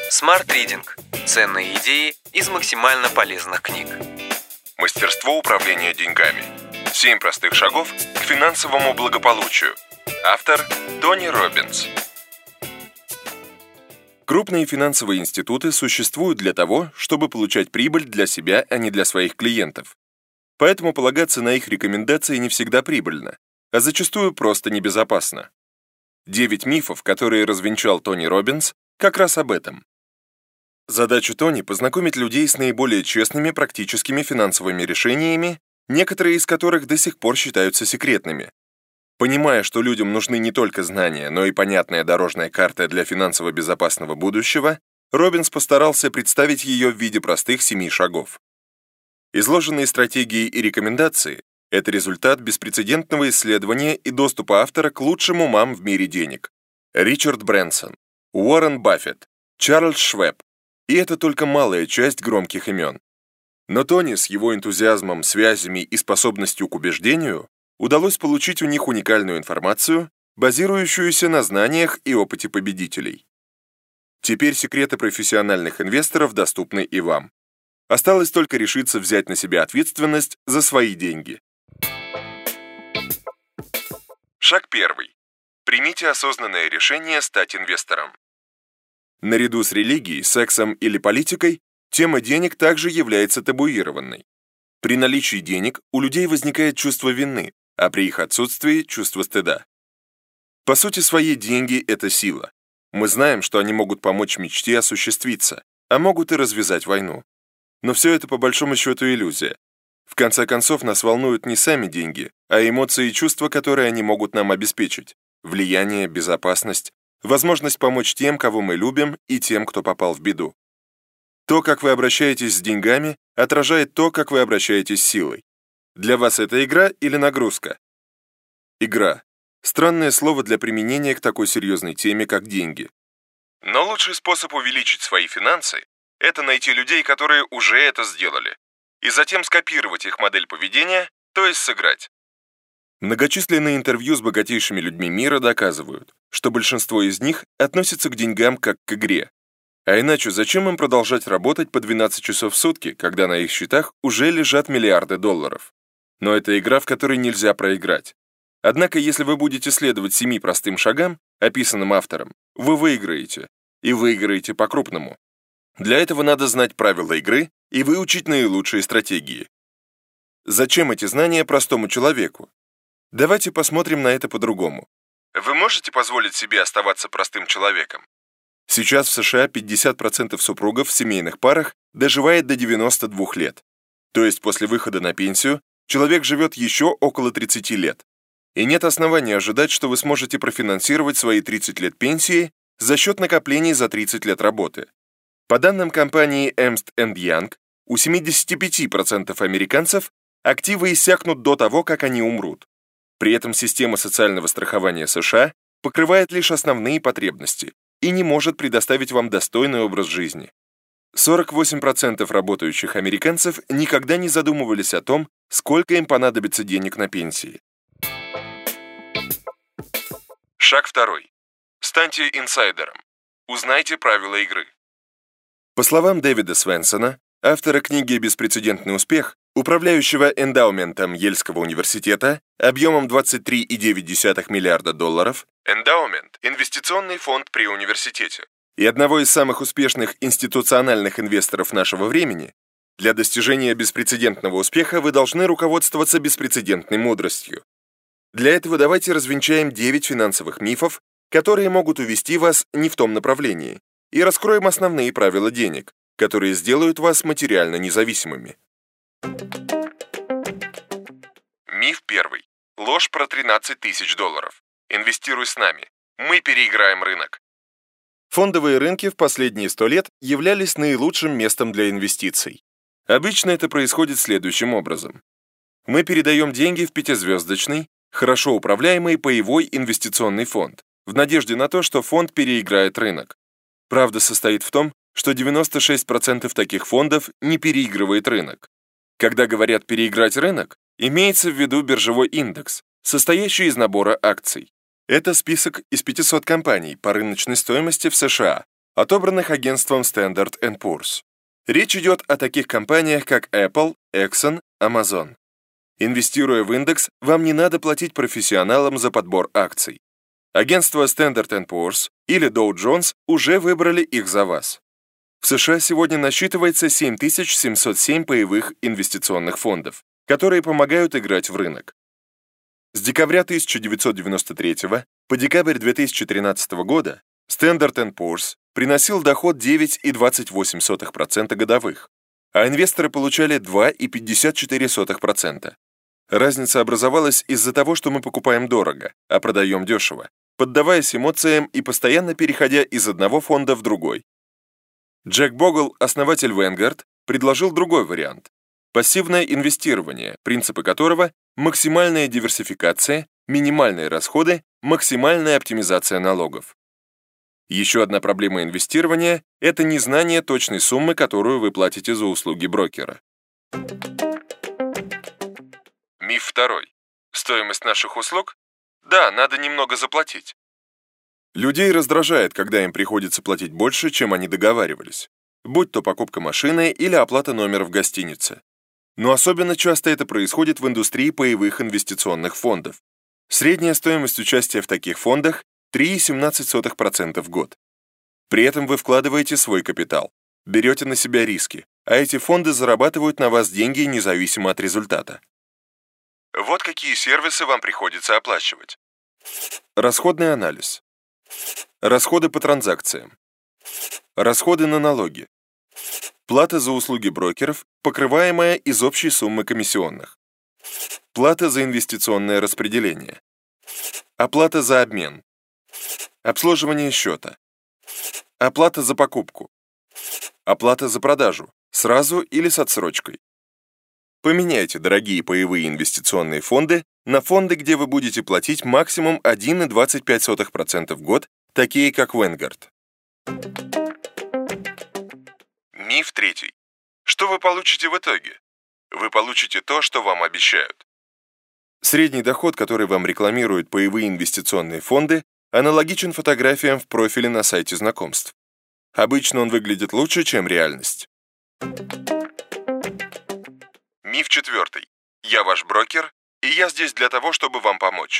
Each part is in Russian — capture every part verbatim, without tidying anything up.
Smart Reading. Ценные идеи из максимально полезных книг. Мастерство управления деньгами. Семь простых шагов к финансовому благополучию. Автор Тони Роббинс. Крупные финансовые институты существуют для того, чтобы получать прибыль для себя, а не для своих клиентов. Поэтому полагаться на их рекомендации не всегда прибыльно, а зачастую просто небезопасно. Девять мифов, которые развенчал Тони Роббинс, как раз об этом. Задача Тони — познакомить людей с наиболее честными практическими финансовыми решениями, некоторые из которых до сих пор считаются секретными. Понимая, что людям нужны не только знания, но и понятная дорожная карта для финансово безопасного будущего, Роббинс постарался представить ее в виде простых семи шагов. Изложенные стратегии и рекомендации — это результат беспрецедентного исследования и доступа автора к лучшим умам в мире денег. Ричард Брэнсон, Уоррен Баффет, Чарльз Шваб. И это только малая часть громких имен. Но Тони с его энтузиазмом, связями и способностью к убеждению удалось получить у них уникальную информацию, базирующуюся на знаниях и опыте победителей. Теперь секреты профессиональных инвесторов доступны и вам. Осталось только решиться взять на себя ответственность за свои деньги. Шаг первый. Примите осознанное решение стать инвестором. Наряду с религией, сексом или политикой, тема денег также является табуированной. При наличии денег у людей возникает чувство вины, а при их отсутствии – чувство стыда. По сути своей, деньги – это сила. Мы знаем, что они могут помочь мечте осуществиться, а могут и развязать войну. Но все это по большому счету иллюзия. В конце концов, нас волнуют не сами деньги, а эмоции и чувства, которые они могут нам обеспечить. Влияние, безопасность, возможность помочь тем, кого мы любим, и тем, кто попал в беду. То, как вы обращаетесь с деньгами, отражает то, как вы обращаетесь с силой. Для вас это игра или нагрузка? Игра. Странное слово для применения к такой серьезной теме, как деньги. Но лучший способ увеличить свои финансы – это найти людей, которые уже это сделали, и затем скопировать их модель поведения, то есть сыграть. Многочисленные интервью с богатейшими людьми мира доказывают, что большинство из них относятся к деньгам как к игре. А иначе зачем им продолжать работать по двенадцать часов в сутки, когда на их счетах уже лежат миллиарды долларов? Но это игра, в которой нельзя проиграть. Однако, если вы будете следовать семи простым шагам, описанным автором, вы выиграете. И выиграете по-крупному. Для этого надо знать правила игры и выучить наилучшие стратегии. Зачем эти знания простому человеку? Давайте посмотрим на это по-другому. Вы можете позволить себе оставаться простым человеком? Сейчас в США пятьдесят процентов супругов в семейных парах доживает до девяноста двух лет. То есть после выхода на пенсию человек живет еще около тридцати лет. И нет оснований ожидать, что вы сможете профинансировать свои тридцать лет пенсии за счет накоплений за тридцать лет работы. По данным компании Ernst энд Young, у семидесяти пяти процентов американцев активы иссякнут до того, как они умрут. При этом система социального страхования США покрывает лишь основные потребности и не может предоставить вам достойный образ жизни. сорок восемь процентов работающих американцев никогда не задумывались о том, сколько им понадобится денег на пенсии. Шаг второй. Станьте инсайдером. Узнайте правила игры. По словам Дэвида Свенсона, автора книги «Беспрецедентный успех», управляющего эндаументом Йельского университета объемом двадцать три и девять десятых миллиарда долларов, эндаумент – инвестиционный фонд при университете, и одного из самых успешных институциональных инвесторов нашего времени, для достижения беспрецедентного успеха вы должны руководствоваться беспрецедентной мудростью. Для этого давайте развенчаем девять финансовых мифов, которые могут увести вас не в том направлении, и раскроем основные правила денег, которые сделают вас материально независимыми. Миф первый. Ложь про тринадцать тысяч долларов. Инвестируй с нами. Мы переиграем рынок. Фондовые рынки в последние сто лет являлись наилучшим местом для инвестиций. Обычно это происходит следующим образом. Мы передаем деньги в пятизвездочный, хорошо управляемый паевой инвестиционный фонд, в надежде на то, что фонд переиграет рынок. Правда состоит в том, что девяносто шесть процентов таких фондов не переигрывает рынок. Когда говорят «переиграть рынок», имеется в виду биржевой индекс, состоящий из набора акций. Это список из пятисот компаний по рыночной стоимости в США, отобранных агентством Standard энд Poor's. Речь идет о таких компаниях, как Apple, Exxon, Amazon. Инвестируя в индекс, вам не надо платить профессионалам за подбор акций. Агентство Standard энд Poor's или Dow Jones уже выбрали их за вас. В США сегодня насчитывается семь тысяч семьсот семь паевых инвестиционных фондов, которые помогают играть в рынок. С декабря тысяча девятьсот девяносто третьего по декабрь две тысячи тринадцатого года Standard энд Poor's приносил доход девять целых двадцать восемь сотых процента годовых, а инвесторы получали два целых пятьдесят четыре сотых процента. Разница образовалась из-за того, что мы покупаем дорого, а продаем дешево, поддаваясь эмоциям и постоянно переходя из одного фонда в другой. Джек Богл, основатель Vanguard, предложил другой вариант – пассивное инвестирование, принципы которого – максимальная диверсификация, минимальные расходы, максимальная оптимизация налогов. Еще одна проблема инвестирования – это незнание точной суммы, которую вы платите за услуги брокера. Миф второй. Стоимость наших услуг? Да, надо немного заплатить. Людей раздражает, когда им приходится платить больше, чем они договаривались, будь то покупка машины или оплата номера в гостинице. Но особенно часто это происходит в индустрии паевых инвестиционных фондов. Средняя стоимость участия в таких фондах – три целых семнадцать сотых процента в год. При этом вы вкладываете свой капитал, берете на себя риски, а эти фонды зарабатывают на вас деньги независимо от результата. Вот какие сервисы вам приходится оплачивать. Расходный анализ. Расходы по транзакциям. Расходы на налоги. Плата за услуги брокеров, покрываемая из общей суммы комиссионных. Плата за инвестиционное распределение. Оплата за обмен. Обслуживание счета. Оплата за покупку. Оплата за продажу, сразу или с отсрочкой. Поменяйте дорогие паевые инвестиционные фонды на фонды, где вы будете платить максимум один целых двадцать пять сотых процента в год, такие как Vanguard. Миф третий. Что вы получите в итоге? Вы получите то, что вам обещают. Средний доход, который вам рекламируют паевые инвестиционные фонды, аналогичен фотографиям в профиле на сайте знакомств. Обычно он выглядит лучше, чем реальность. Миф четвертый. Я ваш брокер, и я здесь для того, чтобы вам помочь.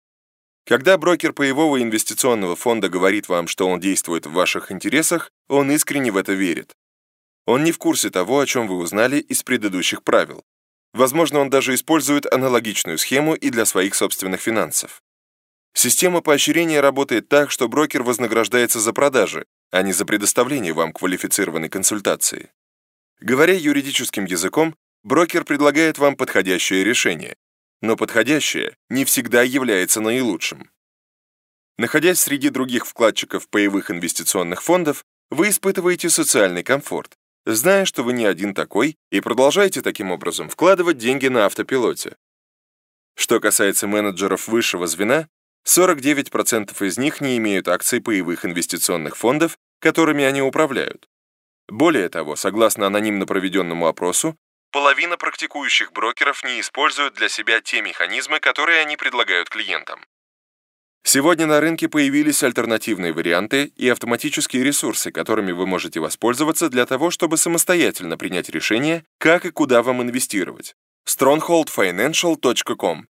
Когда брокер паевого инвестиционного фонда говорит вам, что он действует в ваших интересах, он искренне в это верит. Он не в курсе того, о чем вы узнали из предыдущих правил. Возможно, он даже использует аналогичную схему и для своих собственных финансов. Система поощрения работает так, что брокер вознаграждается за продажи, а не за предоставление вам квалифицированной консультации. Говоря юридическим языком, брокер предлагает вам подходящее решение, но подходящее не всегда является наилучшим. Находясь среди других вкладчиков паевых инвестиционных фондов, вы испытываете социальный комфорт, зная, что вы не один такой, и продолжаете таким образом вкладывать деньги на автопилоте. Что касается менеджеров высшего звена, сорок девять процентов из них не имеют акций паевых инвестиционных фондов, которыми они управляют. Более того, согласно анонимно проведенному опросу, половина практикующих брокеров не используют для себя те механизмы, которые они предлагают клиентам. Сегодня на рынке появились альтернативные варианты и автоматические ресурсы, которыми вы можете воспользоваться для того, чтобы самостоятельно принять решение, как и куда вам инвестировать. stronghold financial точка com.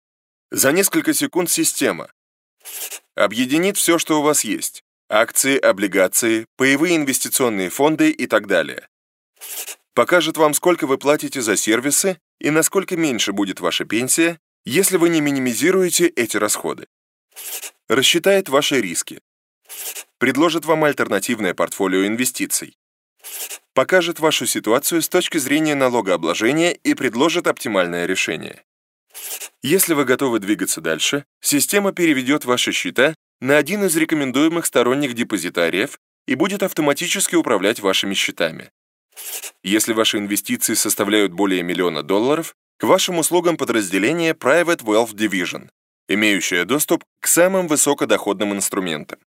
За несколько секунд система объединит все, что у вас есть: акции, облигации, паевые инвестиционные фонды и так далее. Покажет вам, сколько вы платите за сервисы и насколько меньше будет ваша пенсия, если вы не минимизируете эти расходы. Рассчитает ваши риски. Предложит вам альтернативное портфолио инвестиций. Покажет вашу ситуацию с точки зрения налогообложения и предложит оптимальное решение. Если вы готовы двигаться дальше, система переведет ваши счета на один из рекомендуемых сторонних депозитариев и будет автоматически управлять вашими счетами. Если ваши инвестиции составляют более миллиона долларов, к вашим услугам подразделение Private Wealth Division, имеющее доступ к самым высокодоходным инструментам.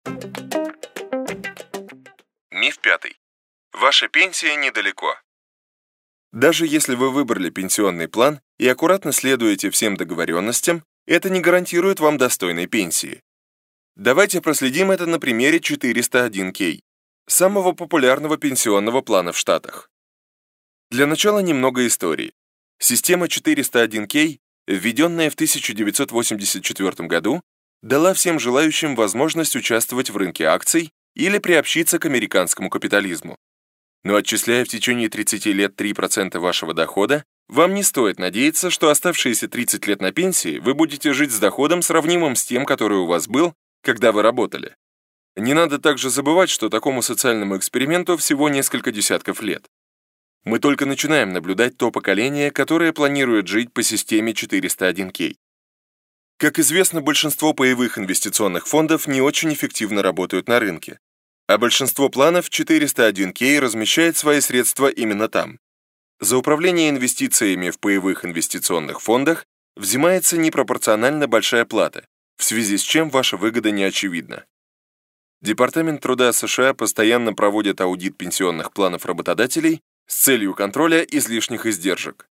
Миф пятый. Ваша пенсия недалеко. Даже если вы выбрали пенсионный план и аккуратно следуете всем договоренностям, это не гарантирует вам достойной пенсии. Давайте проследим это на примере четыреста один кей, самого популярного пенсионного плана в Штатах. Для начала немного истории. Система четыреста один кей, введенная в тысяча девятьсот восемьдесят четвёртом году, дала всем желающим возможность участвовать в рынке акций или приобщиться к американскому капитализму. Но отчисляя в течение тридцати лет три процента вашего дохода, вам не стоит надеяться, что оставшиеся тридцать лет на пенсии вы будете жить с доходом, сравнимым с тем, который у вас был, когда вы работали. Не надо также забывать, что такому социальному эксперименту всего несколько десятков лет. Мы только начинаем наблюдать то поколение, которое планирует жить по системе четыреста один кей. Как известно, большинство паевых инвестиционных фондов не очень эффективно работают на рынке, а большинство планов четыреста один кей размещает свои средства именно там. За управление инвестициями в паевых инвестиционных фондах взимается непропорционально большая плата, в связи с чем ваша выгода не очевидна. Департамент труда США постоянно проводит аудит пенсионных планов работодателей с целью контроля излишних издержек.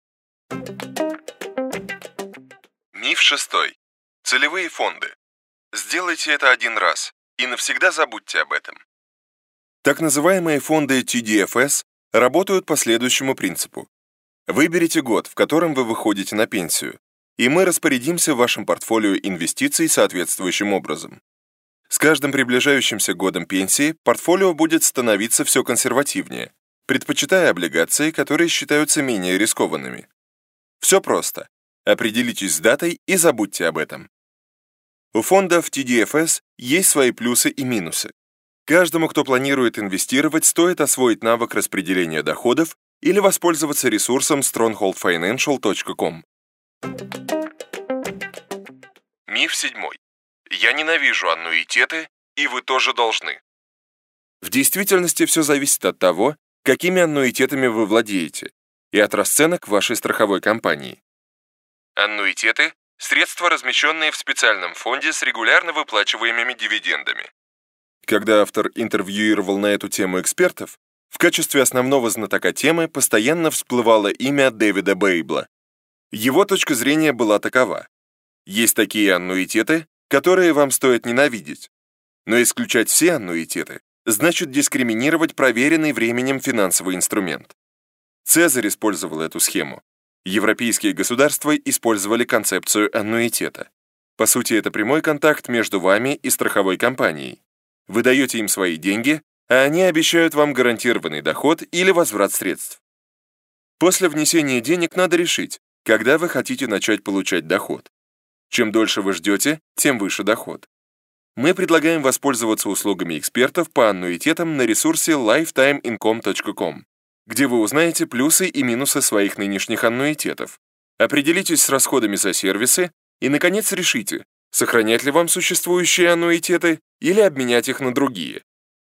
Миф шестой. Целевые фонды. Сделайте это один раз и навсегда забудьте об этом. Так называемые фонды ти ди эф эс работают по следующему принципу. Выберите год, в котором вы выходите на пенсию, и мы распорядимся вашим портфолио инвестиций соответствующим образом. С каждым приближающимся годом пенсии портфолио будет становиться все консервативнее, предпочитая облигации, которые считаются менее рискованными. Все просто. Определитесь с датой и забудьте об этом. У фондов ти ди эф эс есть свои плюсы и минусы. Каждому, кто планирует инвестировать, стоит освоить навык распределения доходов или воспользоваться ресурсом stronghold financial точка ком. Миф седьмой. Я ненавижу аннуитеты, и вы тоже должны. В действительности все зависит от того, какими аннуитетами вы владеете, и от расценок вашей страховой компании. Аннуитеты – средства, размещенные в специальном фонде с регулярно выплачиваемыми дивидендами. Когда автор интервьюировал на эту тему экспертов, в качестве основного знатока темы постоянно всплывало имя Дэвида Бейбла. Его точка зрения была такова. Есть такие аннуитеты, которые вам стоит ненавидеть. Но исключать все аннуитеты значит дискриминировать проверенный временем финансовый инструмент. Цезарь использовал эту схему. Европейские государства использовали концепцию аннуитета. По сути, это прямой контакт между вами и страховой компанией. Вы даете им свои деньги, а они обещают вам гарантированный доход или возврат средств. После внесения денег надо решить, когда вы хотите начать получать доход. Чем дольше вы ждете, тем выше доход. Мы предлагаем воспользоваться услугами экспертов по аннуитетам на ресурсе lifetime income точка ком, где вы узнаете плюсы и минусы своих нынешних аннуитетов, определитесь с расходами за сервисы и, наконец, решите, сохранять ли вам существующие аннуитеты или обменять их на другие.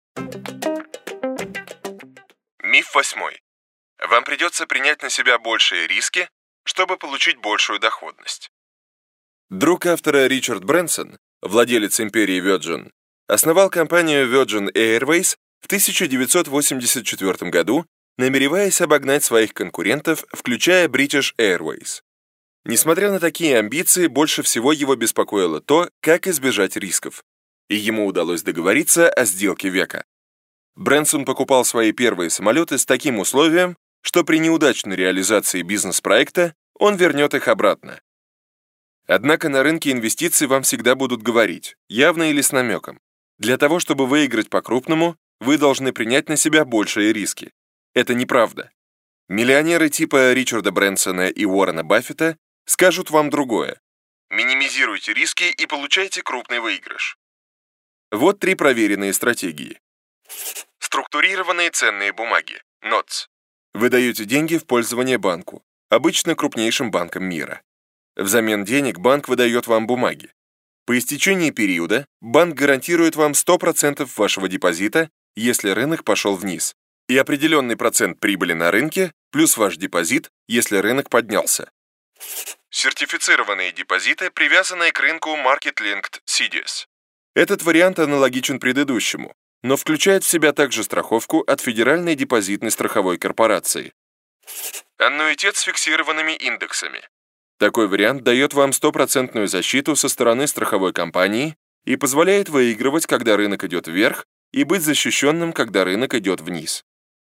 Миф восьмой. Вам придется принять на себя большие риски, чтобы получить большую доходность. Друг автора Ричард Брэнсон, владелец империи Virgin, основал компанию Virgin Airways в тысяча девятьсот восемьдесят четвёртом году, намереваясь обогнать своих конкурентов, включая British Airways. Несмотря на такие амбиции, больше всего его беспокоило то, как избежать рисков. И ему удалось договориться о сделке века. Брэнсон покупал свои первые самолеты с таким условием, что при неудачной реализации бизнес-проекта он вернет их обратно. Однако на рынке инвестиций вам всегда будут говорить, явно или с намеком. Для того, чтобы выиграть по-крупному, вы должны принять на себя большие риски. Это неправда. Миллионеры типа Ричарда Брэнсона и Уоррена Баффета скажут вам другое. Минимизируйте риски и получайте крупный выигрыш. Вот три проверенные стратегии. Структурированные ценные бумаги. нотс. Вы даете деньги в пользование банку, обычно крупнейшим банком мира. Взамен денег банк выдает вам бумаги. По истечении периода банк гарантирует вам сто процентов вашего депозита, если рынок пошел вниз, и определенный процент прибыли на рынке плюс ваш депозит, если рынок поднялся. Сертифицированные депозиты, привязанные к рынку Market-Linked си ди эс. Этот вариант аналогичен предыдущему, но включает в себя также страховку от Федеральной депозитной страховой корпорации. Аннуитет с фиксированными индексами. Такой вариант дает вам стопроцентную защиту со стороны страховой компании и позволяет выигрывать, когда рынок идет вверх, и быть защищенным, когда рынок идет вниз.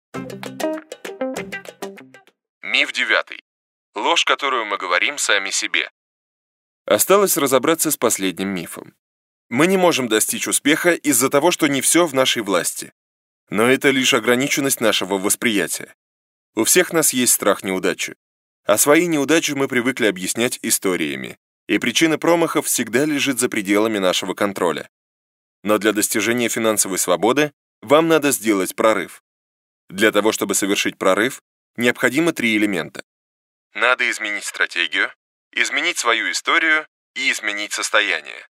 Миф девятый. Ложь, которую мы говорим сами себе. Осталось разобраться с последним мифом. Мы не можем достичь успеха из-за того, что не все в нашей власти. Но это лишь ограниченность нашего восприятия. У всех нас есть страх неудачи. А свои неудачи мы привыкли объяснять историями. И причина промахов всегда лежит за пределами нашего контроля. Но для достижения финансовой свободы вам надо сделать прорыв. Для того, чтобы совершить прорыв, необходимо три элемента. Надо изменить стратегию, изменить свою историю и изменить состояние.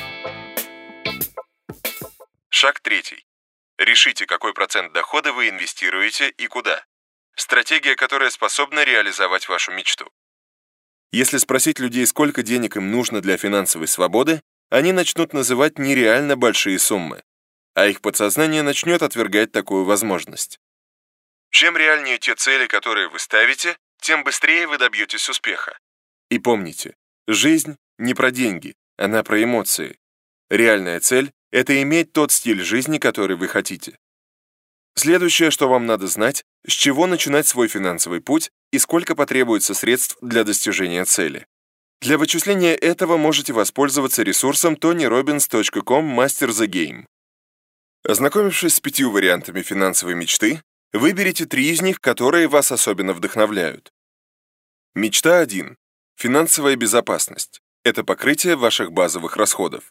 Шаг третий. Решите, какой процент дохода вы инвестируете и куда. Стратегия, которая способна реализовать вашу мечту. Если спросить людей, сколько денег им нужно для финансовой свободы, они начнут называть нереально большие суммы, а их подсознание начнет отвергать такую возможность. Чем реальнее те цели, которые вы ставите, тем быстрее вы добьетесь успеха. И помните, жизнь не про деньги, она про эмоции. Реальная цель – это иметь тот стиль жизни, который вы хотите. Следующее, что вам надо знать, с чего начинать свой финансовый путь и сколько потребуется средств для достижения цели. Для вычисления этого можете воспользоваться ресурсом тони робинс точка ком Master the Game. Ознакомившись с пятью вариантами финансовой мечты, выберите три из них, которые вас особенно вдохновляют. Мечта один. Финансовая безопасность. Это покрытие ваших базовых расходов.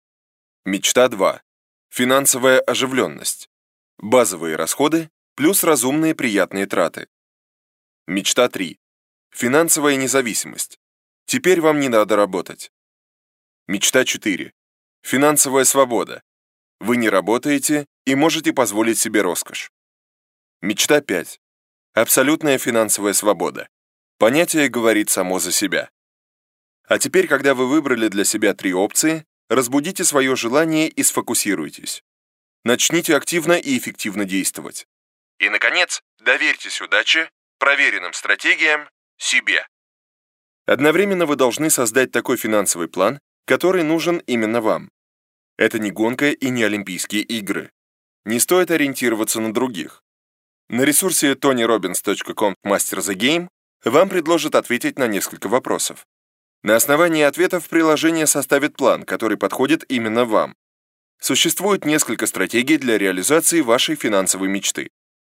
Мечта два. Финансовая оживленность. Базовые расходы плюс разумные приятные траты. Мечта три. Финансовая независимость. Теперь вам не надо работать. Мечта четыре. Финансовая свобода. Вы не работаете и можете позволить себе роскошь. Мечта пять. Абсолютная финансовая свобода. Понятие говорит само за себя. А теперь, когда вы выбрали для себя три опции, разбудите свое желание и сфокусируйтесь. Начните активно и эффективно действовать. И, наконец, доверьтесь удаче, проверенным стратегиям, себе. Одновременно вы должны создать такой финансовый план, который нужен именно вам. Это не гонка и не Олимпийские игры. Не стоит ориентироваться на других. На ресурсе тони робинс точка ком Master the Game вам предложат ответить на несколько вопросов. На основании ответов приложение составит план, который подходит именно вам. Существует несколько стратегий для реализации вашей финансовой мечты.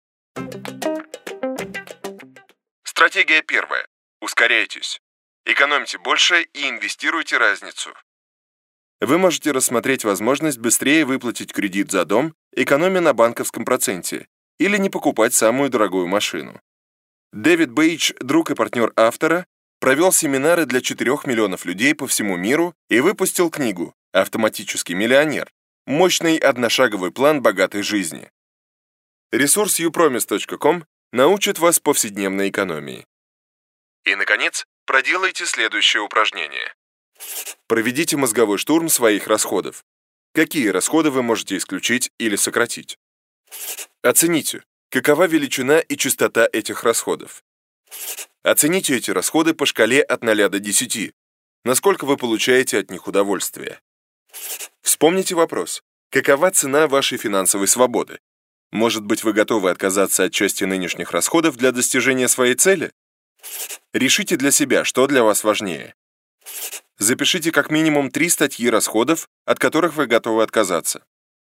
Стратегия первая. Ускоряйтесь. Экономьте больше и инвестируйте разницу. Вы можете рассмотреть возможность быстрее выплатить кредит за дом, экономя на банковском проценте, или не покупать самую дорогую машину. Дэвид Бейдж, друг и партнер автора, провел семинары для четырёх миллионов людей по всему миру и выпустил книгу «Автоматический миллионер. Мощный одношаговый план богатой жизни». Ресурс ю промис точка ком научит вас повседневной экономии. И, наконец, проделайте следующее упражнение. Проведите мозговой штурм своих расходов. Какие расходы вы можете исключить или сократить? Оцените, какова величина и частота этих расходов. Оцените эти расходы по шкале от ноля до десяти. Насколько вы получаете от них удовольствие? Вспомните вопрос. Какова цена вашей финансовой свободы? Может быть, вы готовы отказаться от части нынешних расходов для достижения своей цели? Решите для себя, что для вас важнее. Запишите как минимум три статьи расходов, от которых вы готовы отказаться.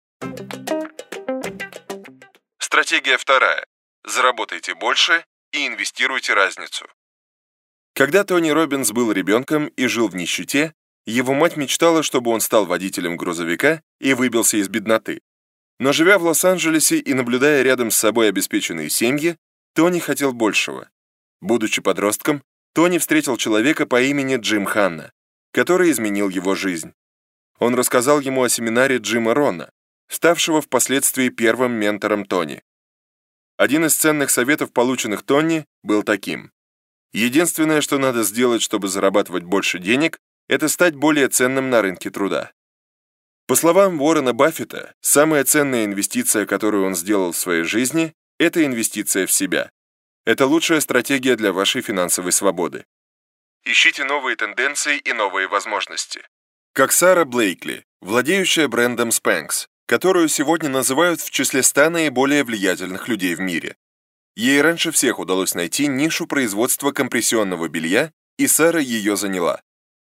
Стратегия вторая. Заработайте больше и инвестируйте разницу. Когда Тони Роббинс был ребенком и жил в нищете, его мать мечтала, чтобы он стал водителем грузовика и выбился из бедноты. Но живя в Лос-Анджелесе и наблюдая рядом с собой обеспеченные семьи, Тони хотел большего. Будучи подростком, Тони встретил человека по имени Джим Ханна, который изменил его жизнь. Он рассказал ему о семинаре Джима Рона, ставшего впоследствии первым ментором Тони. Один из ценных советов, полученных Тони, был таким: единственное, что надо сделать, чтобы зарабатывать больше денег, это стать более ценным на рынке труда. По словам Уоррена Баффета, самая ценная инвестиция, которую он сделал в своей жизни, это инвестиция в себя. Это лучшая стратегия для вашей финансовой свободы. Ищите новые тенденции и новые возможности. Как Сара Блейкли, владеющая брендом Spanx, которую сегодня называют в числе ста наиболее влиятельных людей в мире. Ей раньше всех удалось найти нишу производства компрессионного белья, и Сара ее заняла.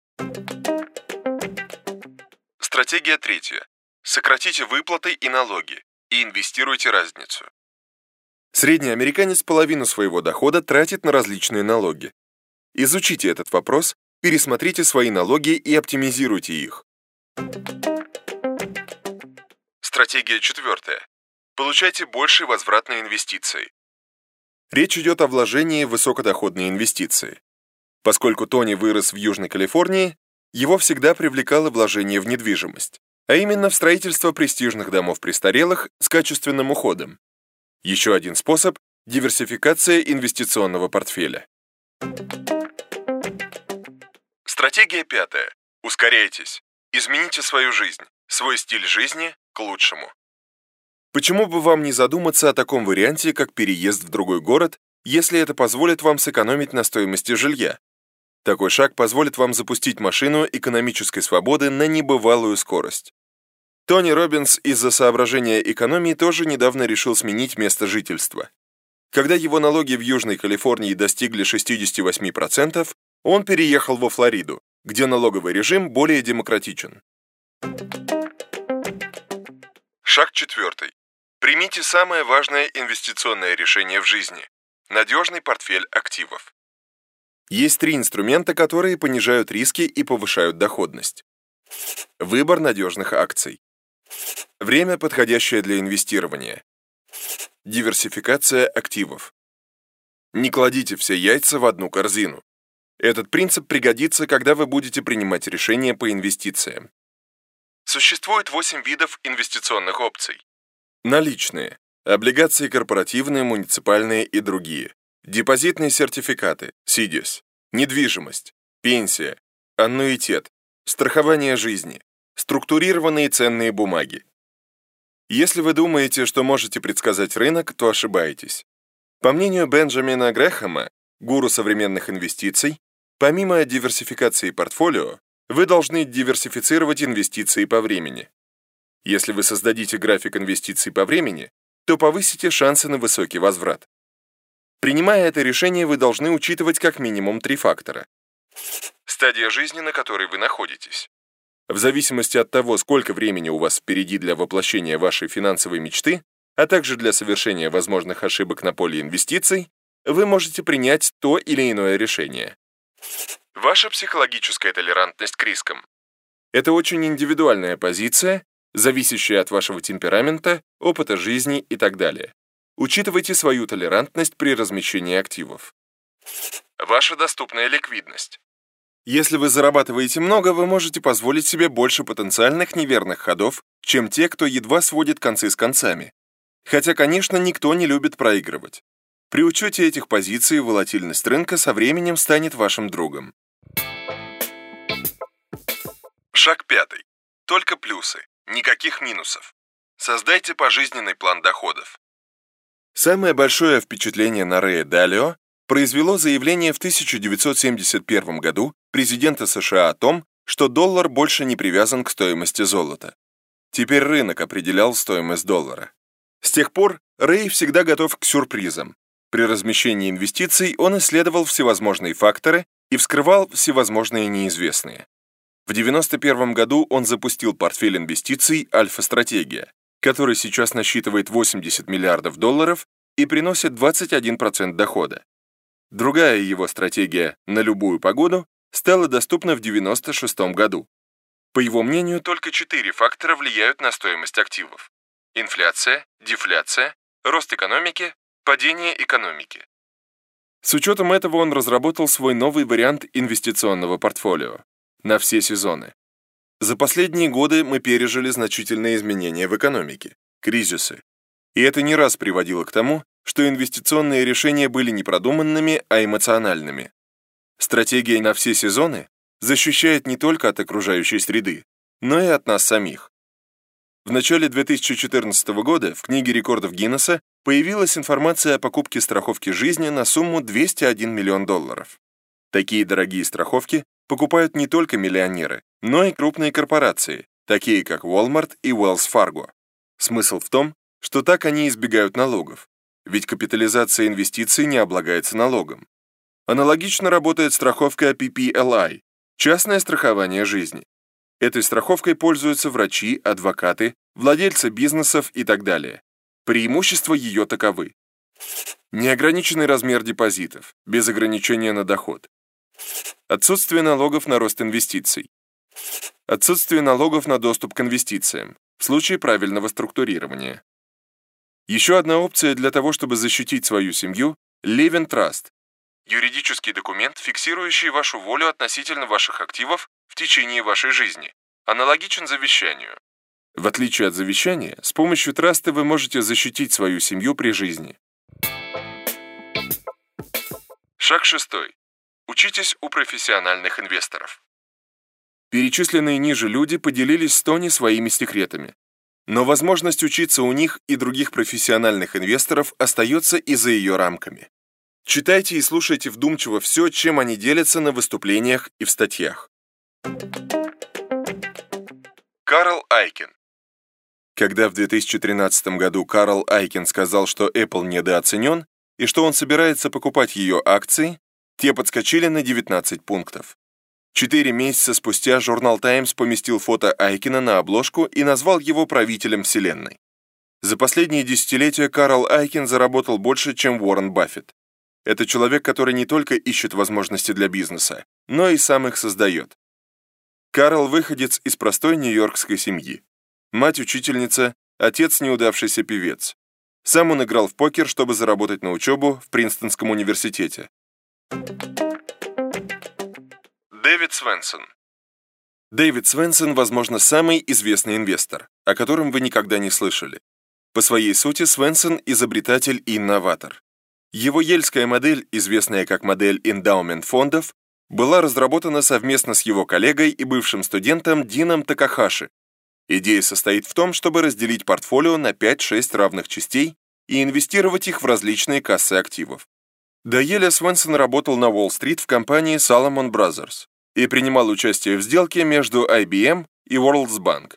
Стратегия третья. Сократите выплаты и налоги и инвестируйте разницу. Средний американец половину своего дохода тратит на различные налоги. Изучите этот вопрос, пересмотрите свои налоги и оптимизируйте их. Стратегия четвертая. Получайте больше возвратной инвестиции. Речь идет о вложении в высокодоходные инвестиции. Поскольку Тони вырос в Южной Калифорнии, его всегда привлекало вложение в недвижимость, а именно в строительство престижных домов престарелых с качественным уходом. Еще один способ – диверсификация инвестиционного портфеля. Стратегия пятая. Ускоряйтесь. Измените свою жизнь, свой стиль жизни к лучшему. Почему бы вам не задуматься о таком варианте, как переезд в другой город, если это позволит вам сэкономить на стоимости жилья? Такой шаг позволит вам запустить машину экономической свободы на небывалую скорость. Тони Роббинс из-за соображения экономии тоже недавно решил сменить место жительства. Когда его налоги в Южной Калифорнии достигли шестьдесят восемь процентов, он переехал во Флориду, где налоговый режим более демократичен. Шаг четвертый. Примите самое важное инвестиционное решение в жизни – надежный портфель активов. Есть три инструмента, которые понижают риски и повышают доходность. Выбор надежных акций. Время, подходящее для инвестирования. Диверсификация активов. Не кладите все яйца в одну корзину. Этот принцип пригодится, когда вы будете принимать решения по инвестициям. Существует восемь видов инвестиционных опций. Наличные, облигации корпоративные, муниципальные и другие, депозитные сертификаты, си ди эс, недвижимость, пенсия, аннуитет, страхование жизни, структурированные ценные бумаги. Если вы думаете, что можете предсказать рынок, то ошибаетесь. По мнению Бенджамина Грэхэма, гуру современных инвестиций, помимо диверсификации портфолио, вы должны диверсифицировать инвестиции по времени. Если вы создадите график инвестиций по времени, то повысите шансы на высокий возврат. Принимая это решение, вы должны учитывать как минимум три фактора. Стадия жизни, на которой вы находитесь. В зависимости от того, сколько времени у вас впереди для воплощения вашей финансовой мечты, а также для совершения возможных ошибок на поле инвестиций, вы можете принять то или иное решение. Ваша психологическая толерантность к рискам. Это очень индивидуальная позиция, зависящая от вашего темперамента, опыта жизни и так далее. Учитывайте свою толерантность при размещении активов. Ваша доступная ликвидность. Если вы зарабатываете много, вы можете позволить себе больше потенциальных неверных ходов, чем те, кто едва сводит концы с концами. Хотя, конечно, никто не любит проигрывать. При учете этих позиций волатильность рынка со временем станет вашим другом. Шаг пятый. Только плюсы, никаких минусов. Создайте пожизненный план доходов. Самое большое впечатление на Рэя Далио произвело заявление в тысяча девятьсот семьдесят первом году президента США о том, что доллар больше не привязан к стоимости золота. Теперь рынок определял стоимость доллара. С тех пор Рэй всегда готов к сюрпризам. При размещении инвестиций он исследовал всевозможные факторы и вскрывал всевозможные неизвестные. В девяносто первом году он запустил портфель инвестиций «Альфа-стратегия», который сейчас насчитывает восемьдесят миллиардов долларов и приносит двадцать один процент дохода. Другая его стратегия «На любую погоду» стала доступна в девяносто шестом году. По его мнению, только четыре фактора влияют на стоимость активов. Инфляция, дефляция, рост экономики, падение экономики. С учетом этого он разработал свой новый вариант инвестиционного портфолио на все сезоны. За последние годы мы пережили значительные изменения в экономике, кризисы. И это не раз приводило к тому, что инвестиционные решения были не продуманными, а эмоциональными. Стратегия на все сезоны защищает не только от окружающей среды, но и от нас самих. В начале две тысячи четырнадцатого года в книге рекордов Гиннесса появилась информация о покупке страховки жизни на сумму двести один миллион долларов. Такие дорогие страховки покупают не только миллионеры, но и крупные корпорации, такие как Walmart и Wells Fargo. Смысл в том, что так они избегают налогов, ведь капитализация инвестиций не облагается налогом. Аналогично работает страховка пи пи эл ай – частное страхование жизни. Этой страховкой пользуются врачи, адвокаты, владельцы бизнесов и так далее. Преимущества ее таковы: неограниченный размер депозитов, без ограничения на доход, отсутствие налогов на рост инвестиций, отсутствие налогов на доступ к инвестициям в случае правильного структурирования. Еще одна опция для того, чтобы защитить свою семью – Living Trust – юридический документ, фиксирующий вашу волю относительно ваших активов в течение вашей жизни, аналогичен завещанию. В отличие от завещания, с помощью траста вы можете защитить свою семью при жизни. Шаг шестой. Учитесь у профессиональных инвесторов. Перечисленные ниже люди поделились с Тони своими секретами. Но возможность учиться у них и других профессиональных инвесторов остается и за ее рамками. Читайте и слушайте вдумчиво все, чем они делятся на выступлениях и в статьях. Карл Айкен. Когда в две тысячи тринадцатом году Карл Айкен сказал, что Apple недооценен и что он собирается покупать ее акции, те подскочили на девятнадцать пунктов. Четыре месяца спустя журнал Times поместил фото Айкена на обложку и назвал его правителем вселенной. За последние десятилетия Карл Айкен заработал больше, чем Уоррен Баффет. Это человек, который не только ищет возможности для бизнеса, но и сам их создает. Карл выходец из простой нью-йоркской семьи. Мать учительница, отец неудавшийся певец. Сам он играл в покер, чтобы заработать на учебу в Принстонском университете. Дэвид Свенсон. Дэвид Свенсон, возможно, самый известный инвестор, о котором вы никогда не слышали. По своей сути, Свенсон – изобретатель и инноватор. Его ельская модель, известная как модель эндаумент фондов, была разработана совместно с его коллегой и бывшим студентом Дином Такахаши. Идея состоит в том, чтобы разделить портфолио на пять-шесть равных частей и инвестировать их в различные кассы активов. До Еля Свенсон работал на Уолл-стрит в компании Salomon Brothers и принимал участие в сделке между ай би эм и World's Bank.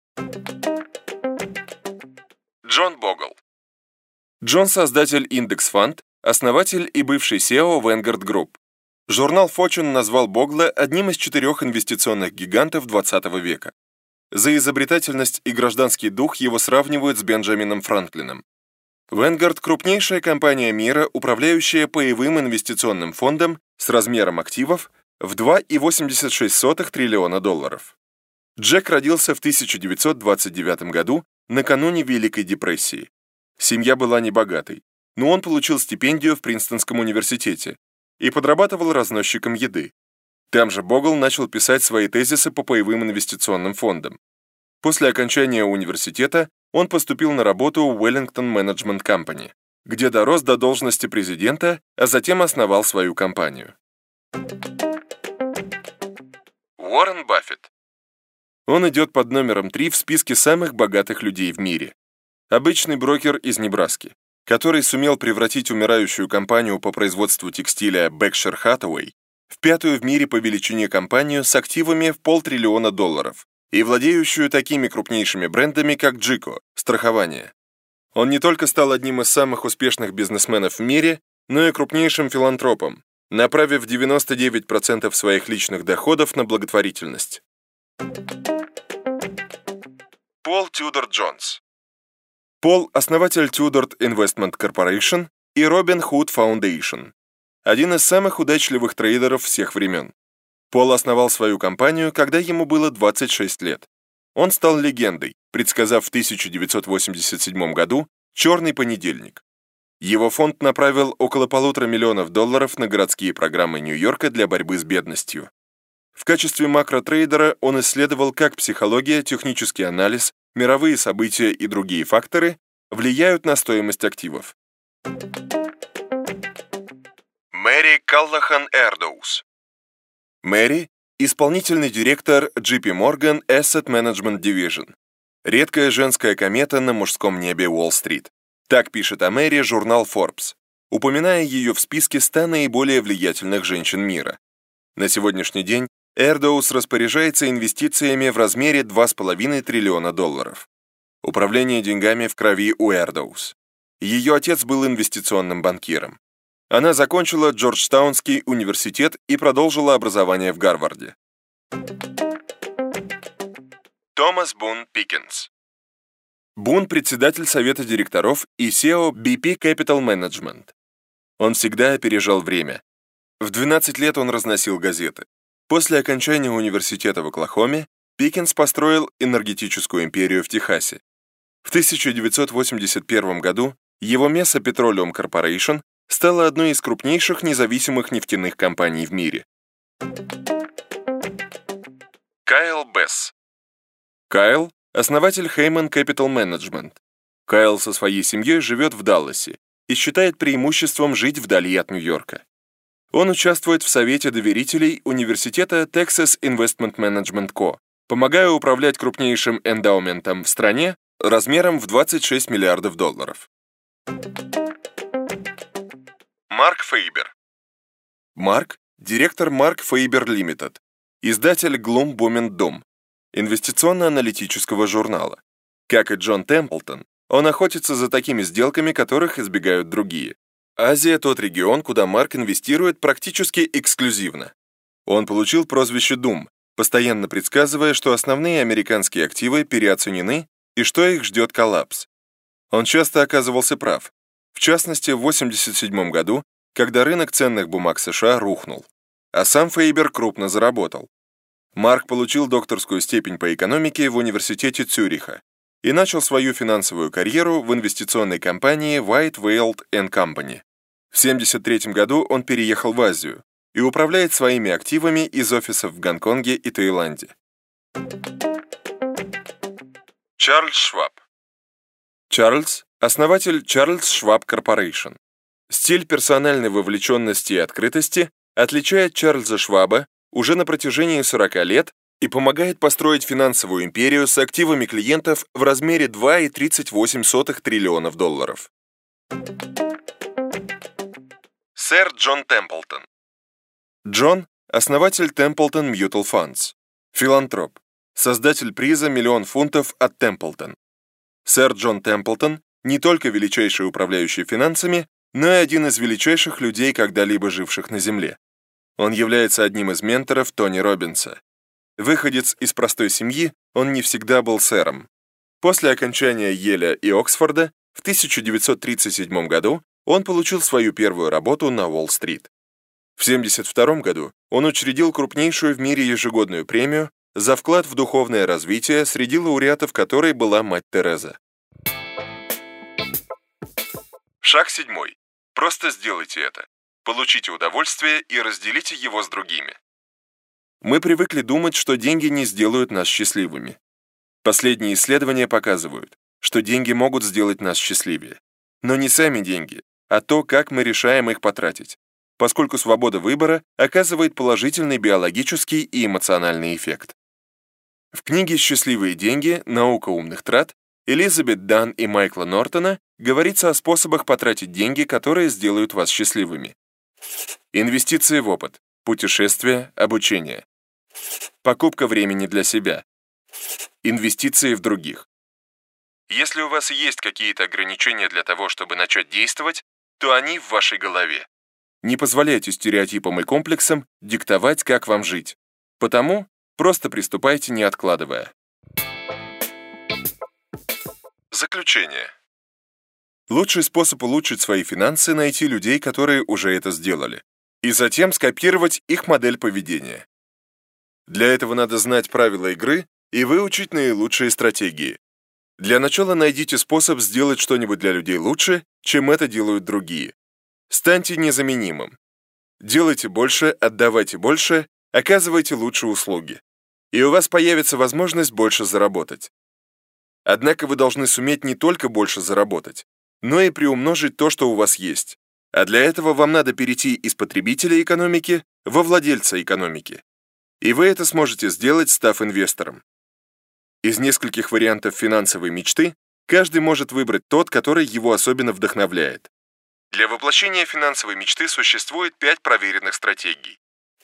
Джон Богл. Джон – создатель Index Fund, основатель и бывший си и о Vanguard Group. Журнал Fortune назвал Богла одним из четырех инвестиционных гигантов двадцатого века. За изобретательность и гражданский дух его сравнивают с Бенджамином Франклином. Vanguard – крупнейшая компания мира, управляющая паевым инвестиционным фондом с размером активов в два целых восемьдесят шесть сотых триллиона долларов. Джек родился в тысяча девятьсот двадцать девятом году, накануне Великой депрессии. Семья была небогатой, но он получил стипендию в Принстонском университете и подрабатывал разносчиком еды. Там же Богл начал писать свои тезисы по паевым инвестиционным фондам. После окончания университета он поступил на работу в Wellington Management Company, где дорос до должности президента, а затем основал свою компанию. Уоррен Баффет. Он идет под номером три в списке самых богатых людей в мире. Обычный брокер из Небраски, который сумел превратить умирающую компанию по производству текстиля Berkshire Hathaway в пятую в мире по величине компанию с активами в полтриллиона долларов и владеющую такими крупнейшими брендами, как Джико, страхование. Он не только стал одним из самых успешных бизнесменов в мире, но и крупнейшим филантропом, направив девяносто девять процентов своих личных доходов на благотворительность. Пол Тюдор Джонс. Пол – основатель Tudor Investment Corporation и Robin Hood Foundation, один из самых удачливых трейдеров всех времен. Пол основал свою компанию, когда ему было двадцать шесть лет. Он стал легендой, предсказав в тысяча девятьсот восемьдесят седьмом году «Черный понедельник». Его фонд направил около полутора миллионов долларов на городские программы Нью-Йорка для борьбы с бедностью. В качестве макротрейдера он исследовал, как психология, технический анализ, мировые события и другие факторы влияют на стоимость активов. Мэри Каллахан Эрдоус. Мэри – исполнительный директор джей пи Morgan Asset Management Division. Редкая женская комета на мужском небе Уолл-стрит. Так пишет о Мэри журнал Forbes, упоминая ее в списке ста наиболее влиятельных женщин мира. На сегодняшний день Erdoes распоряжается инвестициями в размере два с половиной триллиона долларов. Управление деньгами в крови у Erdoes. Ее отец был инвестиционным банкиром. Она закончила Джорджтаунский университет и продолжила образование в Гарварде. Томас Бун Пикенс. Бун – председатель совета директоров и си и о би пи Capital Management. Он всегда опережал время. В двенадцать лет он разносил газеты. После окончания университета в Оклахоме Пикенс построил энергетическую империю в Техасе. В тысяча девятьсот восемьдесят первом году его Mesa Petroleum Corporation стала одной из крупнейших независимых нефтяных компаний в мире. Кайл Бесс. Кайл – основатель Heyman Capital Management. Кайл со своей семьей живет в Далласе и считает преимуществом жить вдали от Нью-Йорка. Он участвует в совете доверителей университета Texas Investment Management Co., помогая управлять крупнейшим эндаументом в стране размером в двадцать шесть миллиардов долларов. Марк Фейбер. Марк – директор Марк Фейбер Limited, издатель Gloom Boom Doom, инвестиционно-аналитического журнала. Как и Джон Темплтон, он охотится за такими сделками, которых избегают другие. Азия – тот регион, куда Марк инвестирует практически эксклюзивно. Он получил прозвище Doom, постоянно предсказывая, что основные американские активы переоценены и что их ждет коллапс. Он часто оказывался прав, в частности, в восемьдесят седьмом году, когда рынок ценных бумаг США рухнул, а сам Фейбер крупно заработал. Марк получил докторскую степень по экономике в университете Цюриха и начал свою финансовую карьеру в инвестиционной компании White Whale энд Company. В семьдесят третьем году он переехал в Азию и управляет своими активами из офисов в Гонконге и Таиланде. Чарльз Шваб. Чарльз – основатель Charles Schwab Corporation. Стиль персональной вовлеченности и открытости отличает Чарльза Шваба уже на протяжении сорока лет и помогает построить финансовую империю с активами клиентов в размере два целых тридцать восемь сотых триллионов долларов. Сэр Джон Темплтон. Джон – основатель Templeton Mutual Funds, филантроп, создатель приза «Миллион фунтов» от Темплтон. Сэр Джон Темплтон не только величайший управляющий финансами, но и один из величайших людей, когда-либо живших на Земле. Он является одним из менторов Тони Роббинса. Выходец из простой семьи, он не всегда был сэром. После окончания Йеля и Оксфорда в тысяча девятьсот тридцать седьмом году он получил свою первую работу на Уолл-стрит. В семьдесят втором году он учредил крупнейшую в мире ежегодную премию за вклад в духовное развитие, среди лауреатов которой была мать Тереза. Шаг седьмой. Просто сделайте это. Получите удовольствие и разделите его с другими. Мы привыкли думать, что деньги не сделают нас счастливыми. Последние исследования показывают, что деньги могут сделать нас счастливее. Но не сами деньги, а то, как мы решаем их потратить, поскольку свобода выбора оказывает положительный биологический и эмоциональный эффект. В книге «Счастливые деньги. Наука умных трат» Элизабет Дан и Майкла Нортона говорится о способах потратить деньги, которые сделают вас счастливыми. Инвестиции в опыт, путешествия, обучение. Покупка времени для себя. Инвестиции в других. Если у вас есть какие-то ограничения для того, чтобы начать действовать, то они в вашей голове. Не позволяйте стереотипам и комплексам диктовать, как вам жить. Потому просто приступайте, не откладывая. Заключение. Лучший способ улучшить свои финансы – найти людей, которые уже это сделали, и затем скопировать их модель поведения. Для этого надо знать правила игры и выучить наилучшие стратегии. Для начала найдите способ сделать что-нибудь для людей лучше, чем это делают другие. Станьте незаменимым. Делайте больше, отдавайте больше, оказывайте лучшие услуги. И у вас появится возможность больше заработать. Однако вы должны суметь не только больше заработать, но и приумножить то, что у вас есть. А для этого вам надо перейти из потребителя экономики во владельца экономики. И вы это сможете сделать, став инвестором. Из нескольких вариантов финансовой мечты каждый может выбрать тот, который его особенно вдохновляет. Для воплощения финансовой мечты существует пять проверенных стратегий.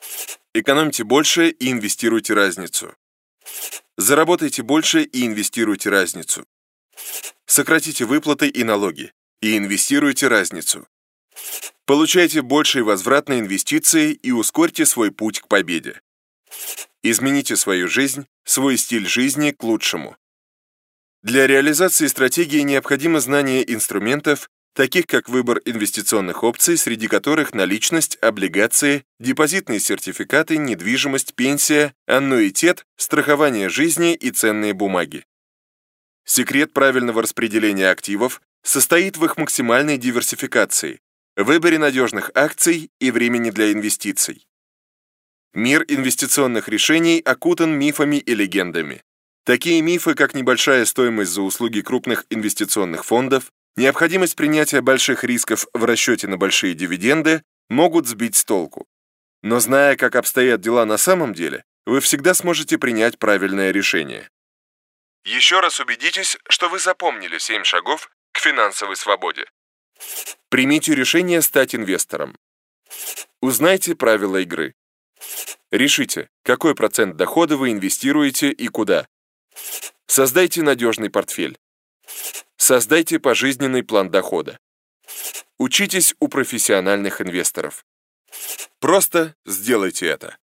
Экономьте больше и инвестируйте разницу. Заработайте больше и инвестируйте разницу. Сократите выплаты и налоги и инвестируйте разницу. Получайте большие возвратные инвестиции и ускорьте свой путь к победе. Измените свою жизнь, свой стиль жизни к лучшему. Для реализации стратегии необходимо знание инструментов, таких как выбор инвестиционных опций, среди которых наличность, облигации, депозитные сертификаты, недвижимость, пенсия, аннуитет, страхование жизни и ценные бумаги. Секрет правильного распределения активов состоит в их максимальной диверсификации, выборе надежных акций и времени для инвестиций. Мир инвестиционных решений окутан мифами и легендами. Такие мифы, как небольшая стоимость за услуги крупных инвестиционных фондов, необходимость принятия больших рисков в расчете на большие дивиденды, могут сбить с толку. Но зная, как обстоят дела на самом деле, вы всегда сможете принять правильное решение. Еще раз убедитесь, что вы запомнили семь шагов к финансовой свободе. Примите решение стать инвестором. Узнайте правила игры. Решите, какой процент дохода вы инвестируете и куда. Создайте надежный портфель. Создайте пожизненный план дохода. Учитесь у профессиональных инвесторов. Просто сделайте это.